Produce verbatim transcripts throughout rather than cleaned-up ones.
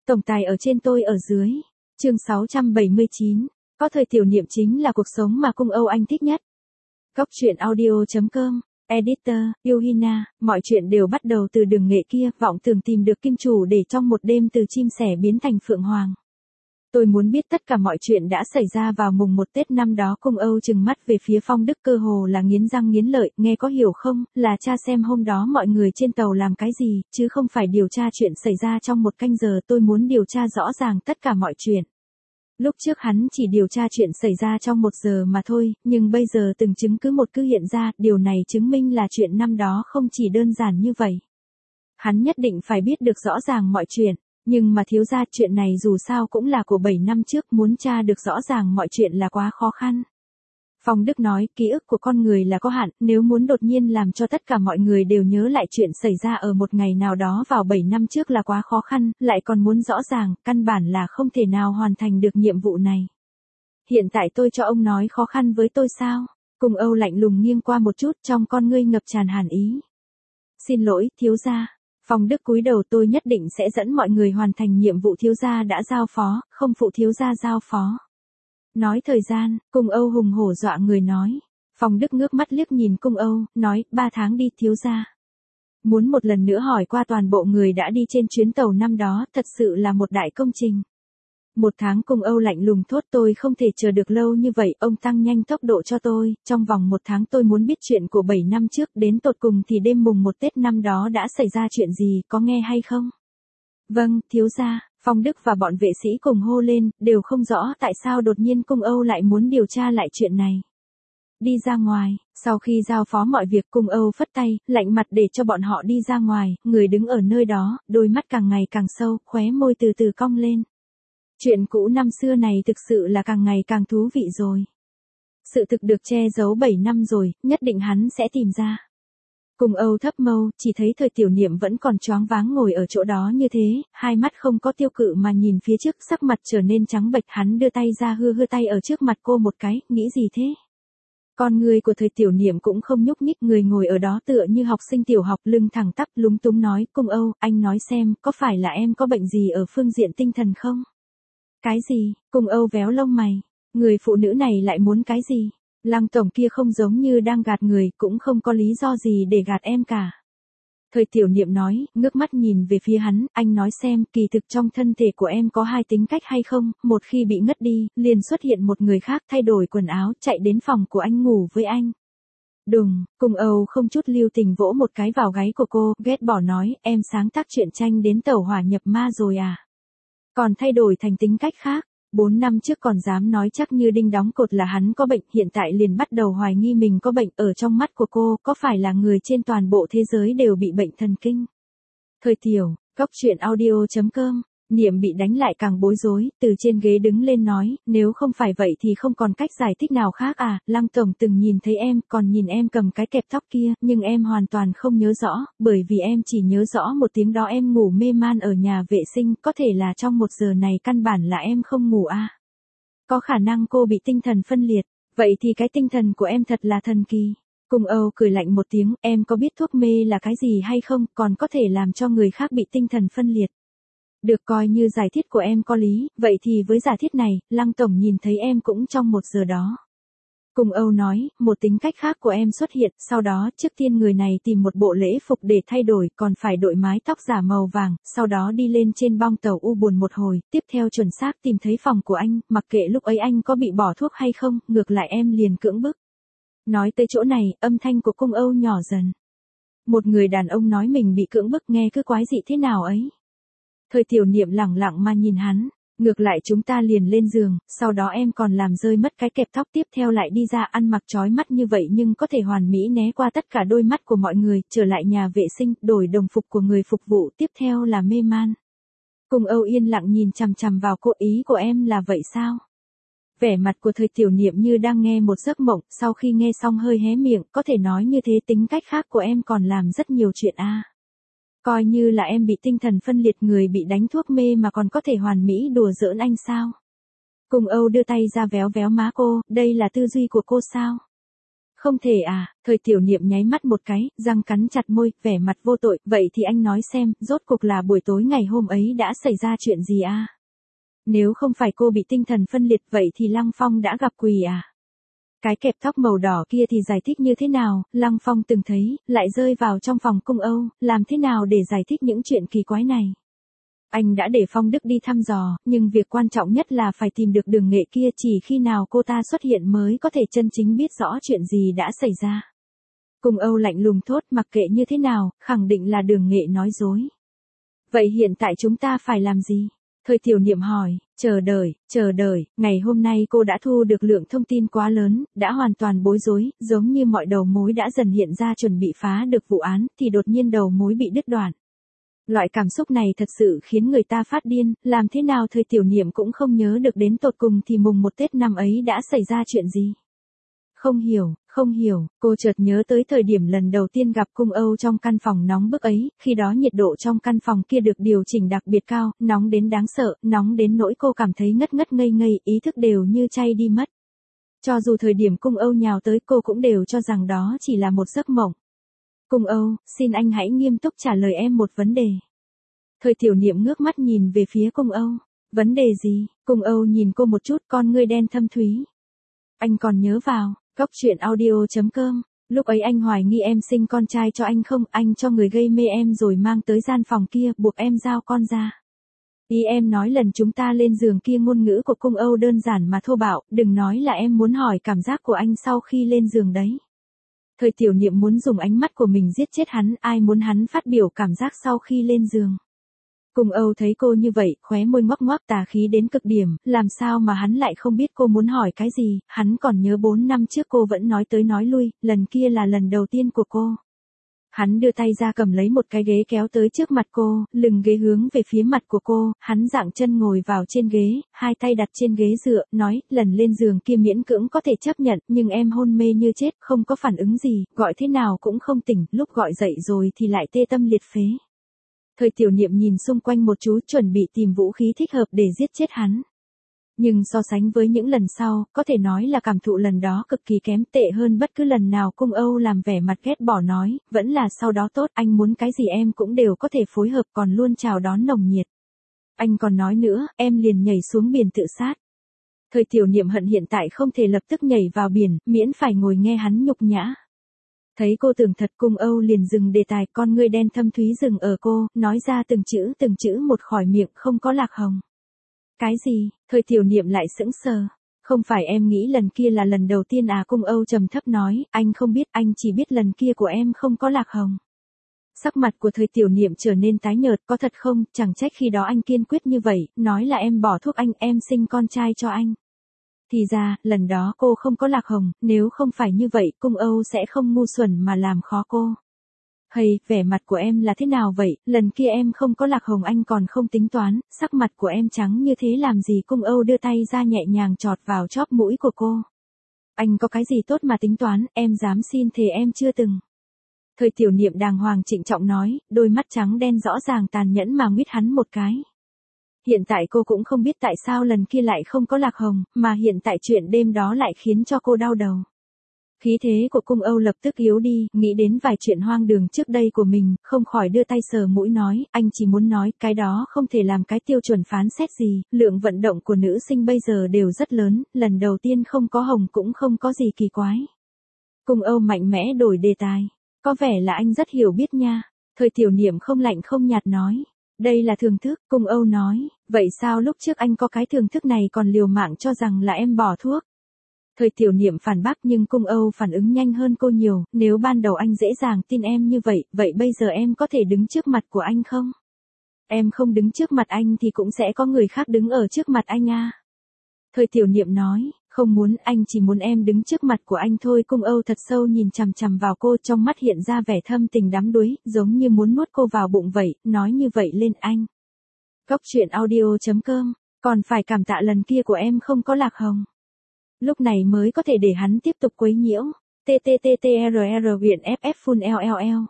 Tổng tài ở trên tôi ở dưới. Chương sáu trăm bảy mươi chín. Có thời tiểu niệm chính là cuộc sống mà Cung Âu Anh thích nhất. Góc truyện audio chấm com. Editor, Yuhina, mọi chuyện đều bắt đầu từ đường nghệ kia, vọng tưởng tìm được kim chủ để trong một đêm từ chim sẻ biến thành phượng hoàng. Tôi muốn biết tất cả mọi chuyện đã xảy ra vào mùng một Tết năm đó. Cung Âu trừng mắt về phía Phong Đức cơ hồ là nghiến răng nghiến lợi, nghe có hiểu không, là tra xem hôm đó mọi người trên tàu làm cái gì, chứ không phải điều tra chuyện xảy ra trong một canh giờ. Tôi muốn điều tra rõ ràng tất cả mọi chuyện. Lúc trước hắn chỉ điều tra chuyện xảy ra trong một giờ mà thôi, nhưng bây giờ từng chứng cứ một cứ hiện ra, điều này chứng minh là chuyện năm đó không chỉ đơn giản như vậy. Hắn nhất định phải biết được rõ ràng mọi chuyện. Nhưng mà thiếu gia, chuyện này dù sao cũng là của bảy năm trước, muốn tra được rõ ràng mọi chuyện là quá khó khăn. Phong Đức nói, ký ức của con người là có hạn, nếu muốn đột nhiên làm cho tất cả mọi người đều nhớ lại chuyện xảy ra ở một ngày nào đó vào bảy năm trước là quá khó khăn, lại còn muốn rõ ràng, căn bản là không thể nào hoàn thành được nhiệm vụ này. Hiện tại tôi cho ông nói khó khăn với tôi sao? Cung Âu lạnh lùng nghiêng qua một chút, trong con ngươi ngập tràn hàn ý. Xin lỗi, thiếu gia. Phong Đức cúi đầu, tôi nhất định sẽ dẫn mọi người hoàn thành nhiệm vụ thiếu gia đã giao phó, không phụ thiếu gia giao phó. Nói thời gian, Cung Âu hùng hổ dọa người nói. Phong Đức ngước mắt liếc nhìn Cung Âu, nói, ba tháng đi thiếu gia. Muốn một lần nữa hỏi qua toàn bộ người đã đi trên chuyến tàu năm đó, thật sự là một đại công trình. Một tháng. Cung Âu lạnh lùng thốt, tôi không thể chờ được lâu như vậy, ông tăng nhanh tốc độ cho tôi, trong vòng một tháng tôi muốn biết chuyện của bảy năm trước, đến tột cùng thì đêm mùng một Tết năm đó đã xảy ra chuyện gì, có nghe hay không? Vâng, thiếu gia. Phong Đức và bọn vệ sĩ cùng hô lên, đều không rõ tại sao đột nhiên Cung Âu lại muốn điều tra lại chuyện này. Đi ra ngoài. Sau khi giao phó mọi việc, Cung Âu phất tay, lạnh mặt để cho bọn họ đi ra ngoài, người đứng ở nơi đó, đôi mắt càng ngày càng sâu, khóe môi từ từ cong lên. Chuyện cũ năm xưa này thực sự là càng ngày càng thú vị rồi. Sự thực được che giấu bảy năm rồi, nhất định hắn sẽ tìm ra. Cung Âu thấp mâu, chỉ thấy thời tiểu niệm vẫn còn choáng váng ngồi ở chỗ đó như thế, hai mắt không có tiêu cự mà nhìn phía trước, sắc mặt trở nên trắng bệch. Hắn đưa tay ra hư hư tay ở trước mặt cô một cái, nghĩ gì thế? Con người của thời tiểu niệm cũng không nhúc nhích, người ngồi ở đó tựa như học sinh tiểu học, lưng thẳng tắp, lúng túng nói, Cung Âu, anh nói xem, có phải là em có bệnh gì ở phương diện tinh thần không? Cái gì? Cung Âu véo lông mày. Người phụ nữ này lại muốn cái gì? Lăng tổng kia không giống như đang gạt người, cũng không có lý do gì để gạt em cả. Thời tiểu niệm nói, ngước mắt nhìn về phía hắn, anh nói xem, kỳ thực trong thân thể của em có hai tính cách hay không, một khi bị ngất đi, liền xuất hiện một người khác thay đổi quần áo, chạy đến phòng của anh ngủ với anh. Đùng, Cung Âu không chút lưu tình vỗ một cái vào gáy của cô, ghét bỏ nói, em sáng tác truyện tranh đến tẩu hỏa nhập ma rồi à? Còn thay đổi thành tính cách khác. Bốn năm trước còn dám nói chắc như đinh đóng cột là hắn có bệnh, hiện tại liền bắt đầu hoài nghi mình có bệnh. Ở trong mắt của cô, có phải là người trên toàn bộ thế giới đều bị bệnh thần kinh? Thời tiểu, góc truyện audio chấm com. Niệm bị đánh lại càng bối rối, từ trên ghế đứng lên nói, nếu không phải vậy thì không còn cách giải thích nào khác à, Lăng tổng từng nhìn thấy em, còn nhìn em cầm cái kẹp tóc kia, nhưng em hoàn toàn không nhớ rõ, bởi vì em chỉ nhớ rõ một tiếng đó em ngủ mê man ở nhà vệ sinh, có thể là trong một giờ này căn bản là em không ngủ à. Có khả năng cô bị tinh thần phân liệt, vậy thì cái tinh thần của em thật là thần kỳ. Cung Âu cười lạnh một tiếng, em có biết thuốc mê là cái gì hay không, còn có thể làm cho người khác bị tinh thần phân liệt. Được coi như giải thích của em có lý, vậy thì với giả thiết này, Lăng tổng nhìn thấy em cũng trong một giờ đó. Cung Âu nói, một tính cách khác của em xuất hiện, sau đó trước tiên người này tìm một bộ lễ phục để thay đổi, còn phải đội mái tóc giả màu vàng, sau đó đi lên trên bong tàu u buồn một hồi, tiếp theo chuẩn xác tìm thấy phòng của anh, mặc kệ lúc ấy anh có bị bỏ thuốc hay không, ngược lại em liền cưỡng bức. Nói tới chỗ này, âm thanh của Cung Âu nhỏ dần. Một người đàn ông nói mình bị cưỡng bức nghe cứ quái dị thế nào ấy. Thời tiểu niệm lẳng lặng mà nhìn hắn, ngược lại chúng ta liền lên giường, sau đó em còn làm rơi mất cái kẹp tóc, tiếp theo lại đi ra ăn mặc chói mắt như vậy nhưng có thể hoàn mỹ né qua tất cả đôi mắt của mọi người, trở lại nhà vệ sinh, đổi đồng phục của người phục vụ, tiếp theo là mê man. Cung Âu yên lặng nhìn chằm chằm vào cô, ý của em là vậy sao? Vẻ mặt của thời tiểu niệm như đang nghe một giấc mộng, sau khi nghe xong hơi hé miệng, có thể nói như thế tính cách khác của em còn làm rất nhiều chuyện a. À. Coi như là em bị tinh thần phân liệt, người bị đánh thuốc mê mà còn có thể hoàn mỹ đùa giỡn anh sao? Cung Âu đưa tay ra véo véo má cô, đây là tư duy của cô sao? Không thể à, thời tiểu niệm nháy mắt một cái, răng cắn chặt môi, vẻ mặt vô tội, vậy thì anh nói xem, rốt cuộc là buổi tối ngày hôm ấy đã xảy ra chuyện gì à? Nếu không phải cô bị tinh thần phân liệt vậy thì Lăng Phong đã gặp quỷ à? Cái kẹp tóc màu đỏ kia thì giải thích như thế nào, Lăng Phong từng thấy, lại rơi vào trong phòng cung Âu, làm thế nào để giải thích những chuyện kỳ quái này? Anh đã để Phong Đức đi thăm dò, nhưng việc quan trọng nhất là phải tìm được Đường Nghệ kia, chỉ khi nào cô ta xuất hiện mới có thể chân chính biết rõ chuyện gì đã xảy ra. Cung Âu lạnh lùng thốt, mặc kệ như thế nào, khẳng định là Đường Nghệ nói dối. Vậy hiện tại chúng ta phải làm gì? Thời tiểu niệm hỏi, chờ đợi, chờ đợi, ngày hôm nay cô đã thu được lượng thông tin quá lớn, đã hoàn toàn bối rối, giống như mọi đầu mối đã dần hiện ra chuẩn bị phá được vụ án, thì đột nhiên đầu mối bị đứt đoạn. Loại cảm xúc này thật sự khiến người ta phát điên, làm thế nào thời tiểu niệm cũng không nhớ được đến tột cùng thì mùng một Tết năm ấy đã xảy ra chuyện gì. Không hiểu, không hiểu, cô chợt nhớ tới thời điểm lần đầu tiên gặp cung Âu trong căn phòng nóng bức ấy, khi đó nhiệt độ trong căn phòng kia được điều chỉnh đặc biệt cao, nóng đến đáng sợ, nóng đến nỗi cô cảm thấy ngất ngất ngây ngây, ý thức đều như chay đi mất. Cho dù thời điểm cung Âu nhào tới cô cũng đều cho rằng đó chỉ là một giấc mộng. Cung Âu, xin anh hãy nghiêm túc trả lời em một vấn đề. Thời tiểu niệm ngước mắt nhìn về phía cung Âu. Vấn đề gì? Cung Âu nhìn cô một chút, con ngươi đen thâm thúy. Anh còn nhớ vào, góc truyện audio chấm com, lúc ấy anh hoài nghi em sinh con trai cho anh không, anh cho người gây mê em rồi mang tới gian phòng kia, buộc em giao con ra. Ý em nói lần chúng ta lên giường kia ngôn ngữ của cung Âu đơn giản mà thô bạo, đừng nói là em muốn hỏi cảm giác của anh sau khi lên giường đấy. Thời tiểu niệm muốn dùng ánh mắt của mình giết chết hắn, ai muốn hắn phát biểu cảm giác sau khi lên giường. Cung Âu thấy cô như vậy, khóe môi ngoắc ngoắc tà khí đến cực điểm, làm sao mà hắn lại không biết cô muốn hỏi cái gì, hắn còn nhớ bốn năm trước cô vẫn nói tới nói lui, lần kia là lần đầu tiên của cô. Hắn đưa tay ra cầm lấy một cái ghế kéo tới trước mặt cô, lưng ghế hướng về phía mặt của cô, hắn dạng chân ngồi vào trên ghế, hai tay đặt trên ghế dựa, nói, lần lên giường kia miễn cưỡng có thể chấp nhận, nhưng em hôn mê như chết, không có phản ứng gì, gọi thế nào cũng không tỉnh, lúc gọi dậy rồi thì lại tê tâm liệt phế. Thời tiểu niệm nhìn xung quanh một chú, chuẩn bị tìm vũ khí thích hợp để giết chết hắn. Nhưng so sánh với những lần sau, có thể nói là cảm thụ lần đó cực kỳ kém, tệ hơn bất cứ lần nào. Cung Âu làm vẻ mặt ghét bỏ nói, vẫn là sau đó tốt, anh muốn cái gì em cũng đều có thể phối hợp, còn luôn chào đón nồng nhiệt. Anh còn nói nữa, em liền nhảy xuống biển tự sát. Thời tiểu niệm hận hiện tại không thể lập tức nhảy vào biển, miễn phải ngồi nghe hắn nhục nhã. Thấy cô tưởng thật, Cung Âu liền dừng đề tài, con ngươi đen thâm thúy dừng ở cô, nói ra từng chữ từng chữ một khỏi miệng, không có lạc hồng. Cái gì? Thời tiểu niệm lại sững sờ. Không phải em nghĩ lần kia là lần đầu tiên à? Cung Âu trầm thấp nói, anh không biết, anh chỉ biết lần kia của em không có lạc hồng. Sắc mặt của thời tiểu niệm trở nên tái nhợt, có thật không, chẳng trách khi đó anh kiên quyết như vậy, nói là em bỏ thuốc anh, em sinh con trai cho anh. Thì ra, lần đó cô không có lạc hồng, nếu không phải như vậy, Cung Âu sẽ không ngu xuẩn mà làm khó cô. Hay, vẻ mặt của em là thế nào vậy, lần kia em không có lạc hồng anh còn không tính toán, sắc mặt của em trắng như thế làm gì? Cung Âu đưa tay ra nhẹ nhàng chọt vào chóp mũi của cô. Anh có cái gì tốt mà tính toán, em dám xin thề em chưa từng. Thời tiểu niệm đàng hoàng trịnh trọng nói, đôi mắt trắng đen rõ ràng tàn nhẫn mà nguyết hắn một cái. Hiện tại cô cũng không biết tại sao lần kia lại không có lạc hồng, mà hiện tại chuyện đêm đó lại khiến cho cô đau đầu. Khí thế của Cung Âu lập tức yếu đi, nghĩ đến vài chuyện hoang đường trước đây của mình, không khỏi đưa tay sờ mũi nói, anh chỉ muốn nói, cái đó không thể làm cái tiêu chuẩn phán xét gì, lượng vận động của nữ sinh bây giờ đều rất lớn, lần đầu tiên không có hồng cũng không có gì kỳ quái. Cung Âu mạnh mẽ đổi đề tài, có vẻ là anh rất hiểu biết nha. Thời tiểu niệm không lạnh không nhạt nói, đây là thưởng thức. Cung Âu nói, vậy sao lúc trước anh có cái thưởng thức này còn liều mạng cho rằng là em bỏ thuốc? Thời tiểu niệm phản bác, nhưng Cung Âu phản ứng nhanh hơn cô nhiều, nếu ban đầu anh dễ dàng tin em như vậy, vậy bây giờ em có thể đứng trước mặt của anh không? Em không đứng trước mặt anh thì cũng sẽ có người khác đứng ở trước mặt anh à. Thời tiểu niệm nói, không muốn, anh chỉ muốn em đứng trước mặt của anh thôi. Cung Âu thật sâu nhìn chằm chằm vào cô, trong mắt hiện ra vẻ thâm tình đắm đuối, giống như muốn nuốt cô vào bụng vậy, nói như vậy lên anh. Góc truyện audio chấm com, còn phải cảm tạ lần kia của em không có lạc hồng. Lúc này mới có thể để hắn tiếp tục quấy nhiễu. tttttrr huyện ff full ll.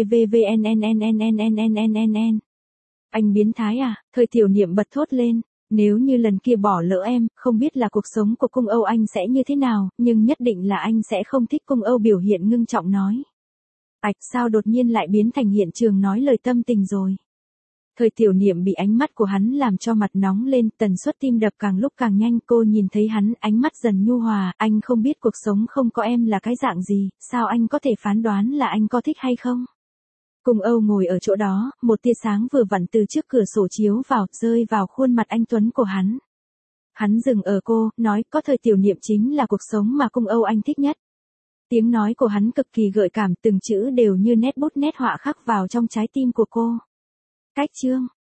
vvvvvvnnnnnnnnnnn. Anh biến thái à? Thời tiểu niệm bật thốt lên. Nếu như lần kia bỏ lỡ em, không biết là cuộc sống của cung Âu anh sẽ như thế nào, nhưng nhất định là anh sẽ không thích. Cung Âu biểu hiện ngưng trọng nói. Ảch, sao đột nhiên lại biến thành hiện trường nói lời tâm tình rồi. Thời Tiểu Niệm bị ánh mắt của hắn làm cho mặt nóng lên, tần suất tim đập càng lúc càng nhanh. Cô nhìn thấy hắn, ánh mắt dần nhu hòa. Anh không biết cuộc sống không có em là cái dạng gì, sao anh có thể phán đoán là anh có thích hay không? Cung Âu ngồi ở chỗ đó, một tia sáng vừa vặn từ trước cửa sổ chiếu vào, rơi vào khuôn mặt anh tuấn của hắn. Hắn dừng ở cô, nói, có Thời Tiểu Niệm chính là cuộc sống mà Cung Âu anh thích nhất. Tiếng nói của hắn cực kỳ gợi cảm, từng chữ đều như nét bút nét họa khắc vào trong trái tim của cô. Cách chương